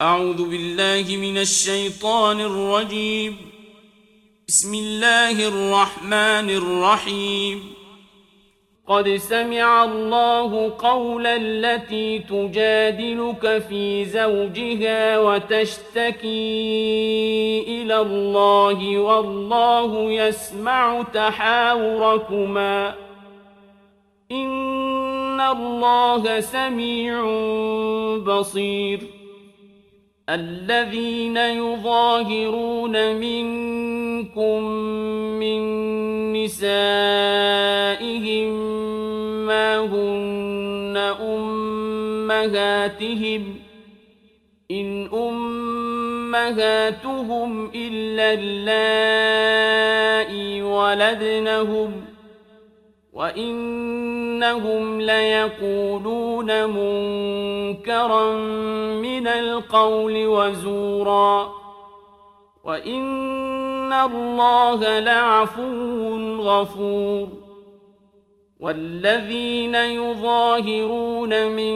أعوذ بالله من الشيطان الرجيم. بسم الله الرحمن الرحيم. قد سمع الله قول التي تجادلك في زوجها وتشتكي إلى الله والله يسمع تحاوركما إن الله سميع بصير. الذين يظاهرون منكم من نسائهم ما هن أمهاتهم إن أمهاتهم إلا اللائي ولدنهم وإنهم ليقولون منكرا من القول وزورا وإن الله لعفو غفور. والذين يظاهرون من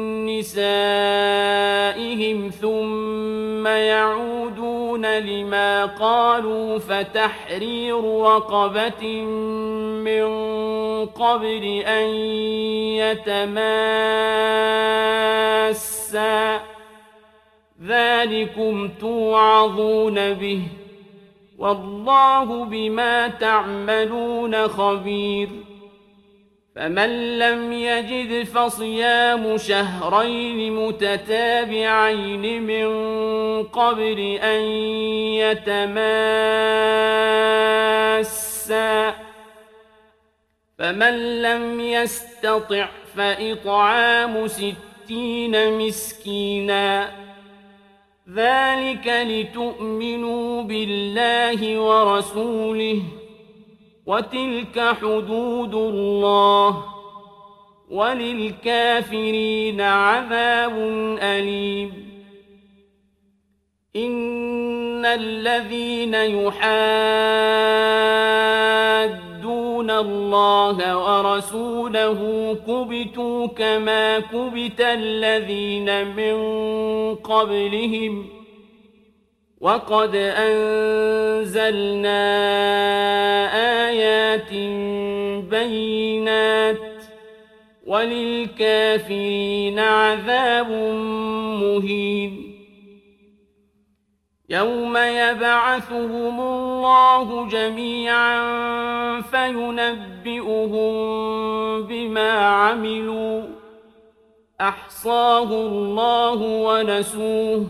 نسائهم ثم يعودون لما قالوا فتحرير رقبة من قبل أن يتماسا ذلكم توعظون به والله بما تعملون خبير. فمن لم يجد فصيام شهرين متتابعين من قبل أن يتماسا فمن لم يستطع فإطعام 60 مسكينا ذلك لتؤمنوا بالله ورسوله وتلك حدود الله وللكافرين عذاب أليم. إن الذين يحادون الله ورسوله كبتوا كما كبت الذين من قبلهم وقد أنزلنا آيات بينات وللكافرين عذاب مهين. يوم يبعثهم الله جميعا فينبئهم بما عملوا أحصاه الله ونسوه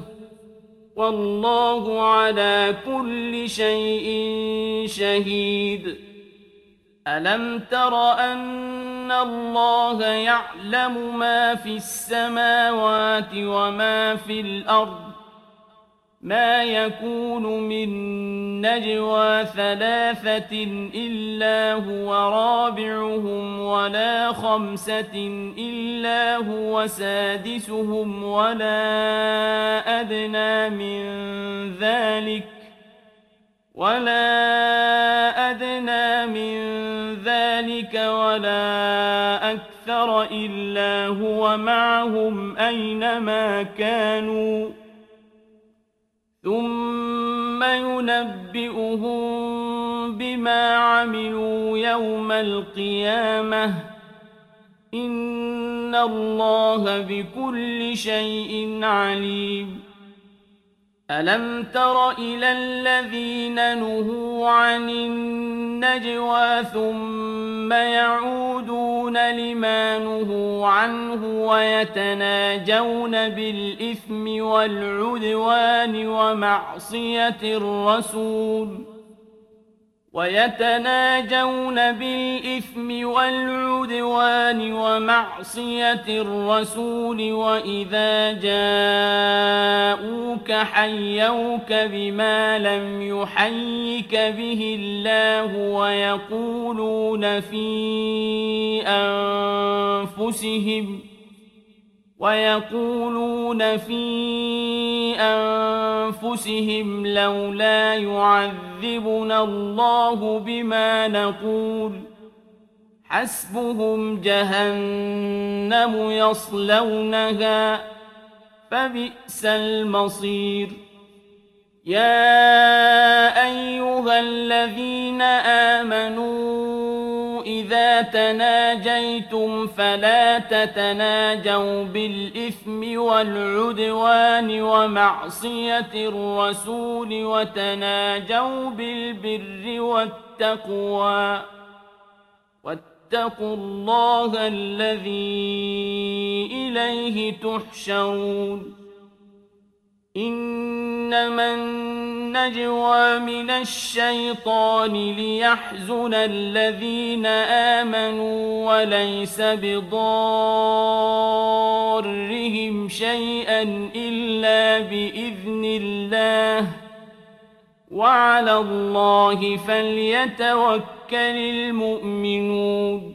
والله على كل شيء شهيد. ألم تر أن الله يعلم ما في السماوات وما في الأرض ما يكون من نجوى 3 إلا هو رابعهم ولا 5 إلا هو سادسهم ولا أدنى من ذلك ولا أكثر إلا هو معهم أينما كانوا ثم ينبئهم بما عملوا يوم القيامة إن الله بكل شيء عليم. ألم تر إلى الذين نهوا عن النجوى ثم يعودون لما نهوا عنه ويتناجون بالإثم والعدوان ومعصية الرسول وإذا جاءوك حيوك بما لم يحيك به الله ويقولون في أنفسهم لولا يعذبنا الله بما نقول حسبهم جهنم يصلونها فبئس المصير. يا أيها الذين آمنوا إذا تناجيتم فلا تتناجوا بالإثم والعدوان ومعصية الرسول وتناجوا بالبر والتقوى واتقوا الله الذي إليه تحشرون. إنما النجوى من الشيطان ليحزن الذين آمنوا وليس بضارهم شيئا إلا بإذن الله وعلى الله فليتوكل المؤمنون.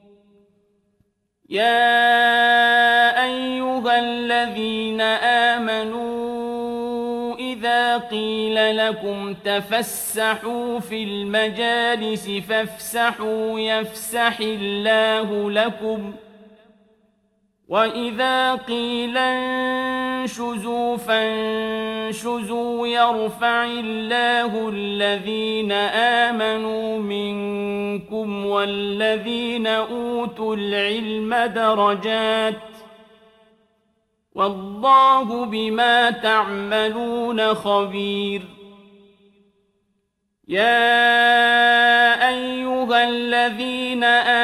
يا أيها الذين آمنوا إذا قيل لكم تفسحوا في المجالس فافسحوا يفسح الله لكم وإذا قيل انشزوا فانشزوا يرفع الله الذين آمنوا منكم والذين أوتوا العلم درجات والله بما تعملون خبير. يا أيها الذين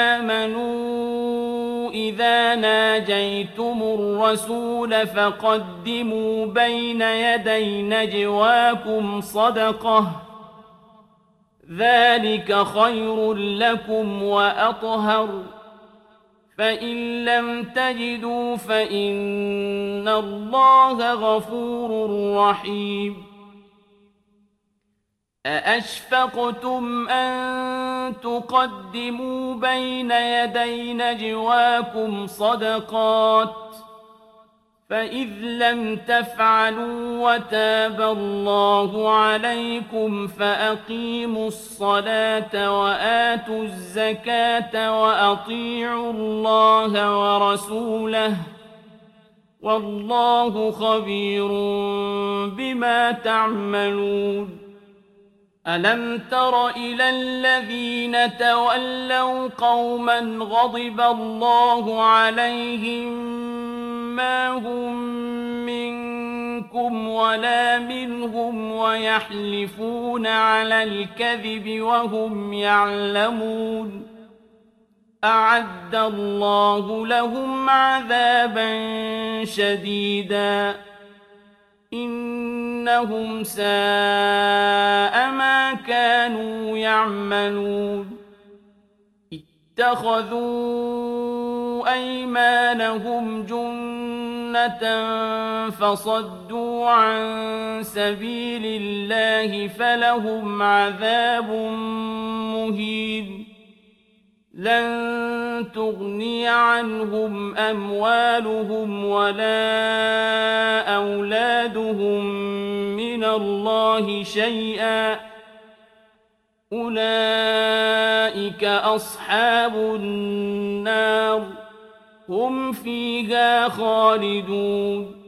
آمنوا إذا ناجيتم الرسول فقدموا بين يدي نجواكم صدقة ذلك خير لكم وأطهر فإن لم تجدوا فإن الله غفور رحيم. أأشفقتم أن تقدموا بين يدي نجواكم صدقات فإذ لم تفعلوا وتاب الله عليكم فأقيموا الصلاة وآتوا الزكاة وأطيعوا الله ورسوله والله خبير بما تعملون. ألم تر إلى الذين تولوا قوما غضب الله عليهم ما هم منكم ولا منهم ويحلفون على الكذب وهم يعلمون أعد الله لهم عذابا شديدا إنهم ساء ما كانوا يعملون. اتخذوا أيمانهم جنة فصدوا عن سبيل الله فلهم عذاب مهين. لن تغني عنهم أموالهم ولا أولادهم من الله شيئا أولئك أصحاب النار هم فيها خالدون.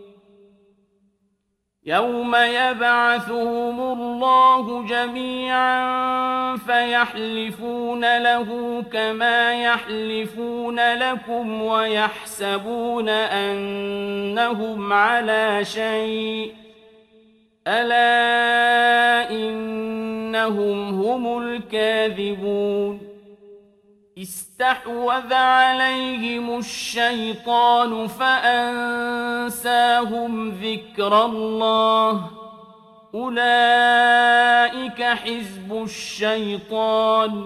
يوم يبعثهم الله جميعا فيحلفون له كما يحلفون لكم ويحسبون أنهم على شيء ألا إنهم هم الكاذبون. استحوذ عليهم الشيطان فأنساهم ذكر الله أولئك حزب الشيطان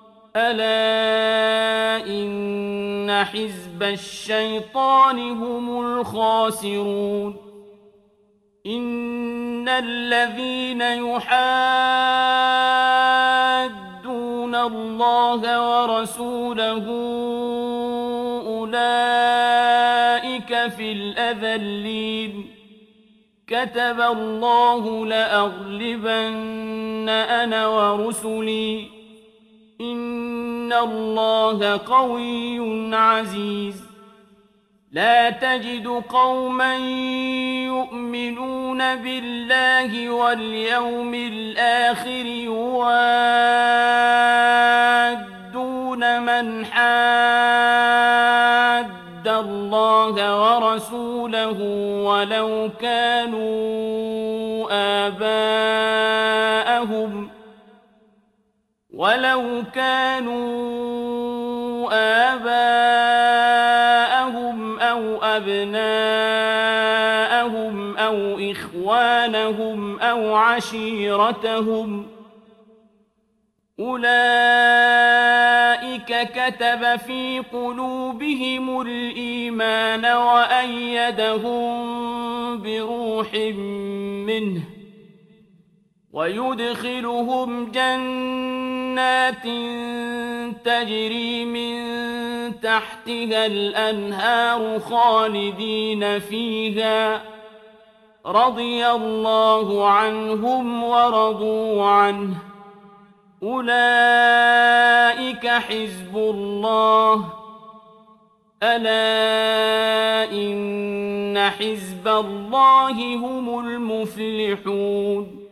ألا إن حزب الشيطان هم الخاسرون. إن الذين يحادون الله ورسوله أولئك في الأذلين كتب الله لأغلبن أنا ورسلي إن الله قوي عزيز. لا تجد قوما يؤمنون بالله واليوم الآخر يوادون من حاد الله ورسوله ولو كانوا آباءهم أو أبناءهم أو إخوانهم أو عشيرتهم أولئك كتب في قلوبهم الإيمان وأيدهم بروح منه ويدخلهم جنات تجري من تحتها الأنهار خالدين فيها رضي الله عنهم ورضوا عنه أولئك حزب الله ألا إن حزب الله هم المفلحون